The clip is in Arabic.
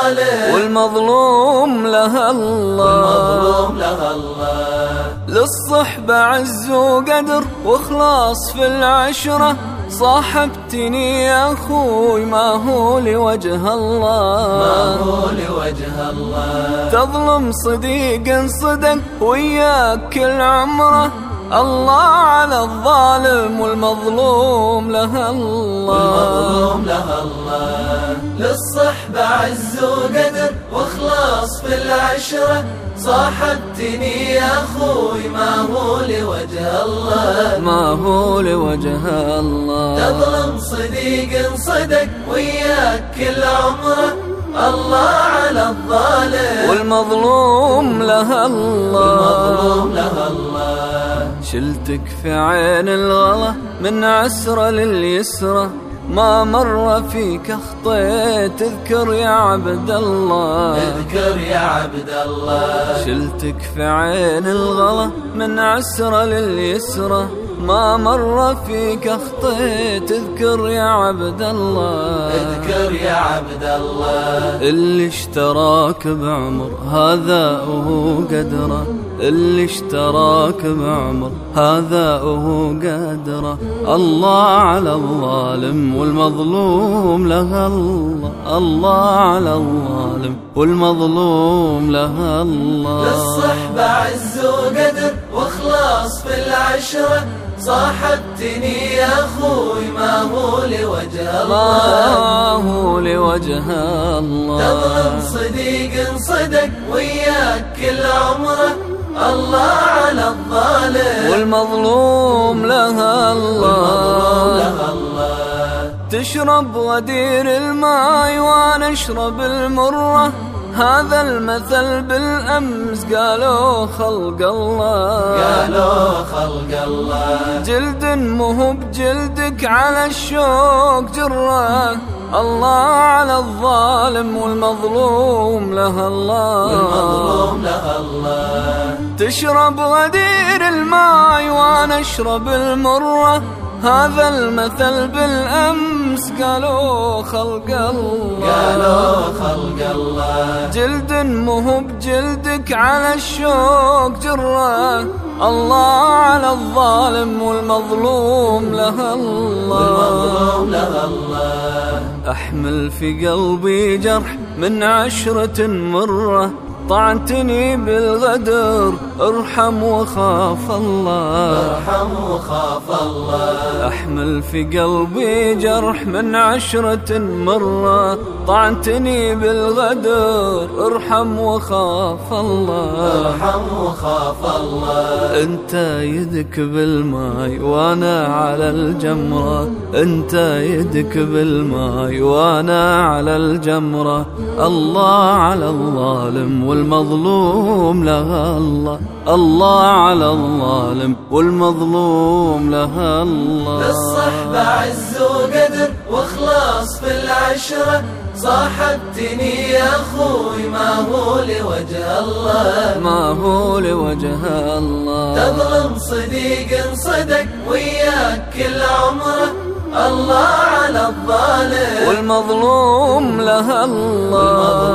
الظالم والمظلوم له الله. للصحبة عز وقدر واخلاص في العشرة، صاحبتني يا أخوي ما هو لوجه الله. تظلم صديق صدق وياك كل عمره، الله على الظالم والمظلوم له الله. للصحبة عز وقدر واخلاص في العشرة، صاحبتني يا أخوي ما هو لوجه الله. ما هو لوجه الله. تظلم صديق صدق وياك كل عمره، الله على الظالم والمظلوم له الله. شلتك في عين الغلا من عسرة لليسرة، ما مر فيك اخطيت اذكر يا عبد الله. اذكر يا عبد الله. شلتك في عين الغلا من عسرة لليسرة، ما مر فيك اخطيت اذكر يا عبد الله. اذكر يا عبد الله. اللي اشتراك بعمر هذا وهو قدره، اللي اشتراك بعمر هذا وهو قدره، الله على الظالم والمظلوم له الله. الله على الظالم والمظلوم له الله. للصحبة عز وقدر واخلاص في العشرة، صاحبتني يا أخوي ما هو لوجه الله. ما هو لوجه الله. تظلم صديق صدق وياك كل عمره، الله على الظالم والمظلوم له الله. تشرب غدير الماء وانا اشرب المرة، هذا المثل بالأمس قالوا خلق الله. قالوا خلق الله. جلد مو بجلدك على الشوق جره، الله على الظالم والمظلوم له الله. والمظلوم له الله. تشرب غدير الماء وانا اشرب المرة، هذا المثل بالأمس قالوا خلق الله. قالوا خلق الله. جلد مو بجلدك على الشوق جره، الله على الظالم والمظلوم له الله. والمظلوم له الله. أحمل في قلبي جرح من عشرة مرة، طعنتني بالغدر ارحم وخاف الله. ارحم وخاف الله. أحمل في قلبي جرح من عشرة مرة، طعنتني بالغدر ارحم وخاف الله. ارحم وخاف الله. انت يدك بالماي وانا على الجمرة، انت يدك بالماي وانا على الجمرة، الله على الظالم والمظلوم له الله. الله على الظالم والمظلوم له الله. للصحبة عز وقدر واخلاص في العشرة، صاحبتني يا أخوي ما هو لوجه الله. ما هو لوجه الله. تظلم صديق صدق وياك كل عمره، الله على الظالم والمظلوم له الله.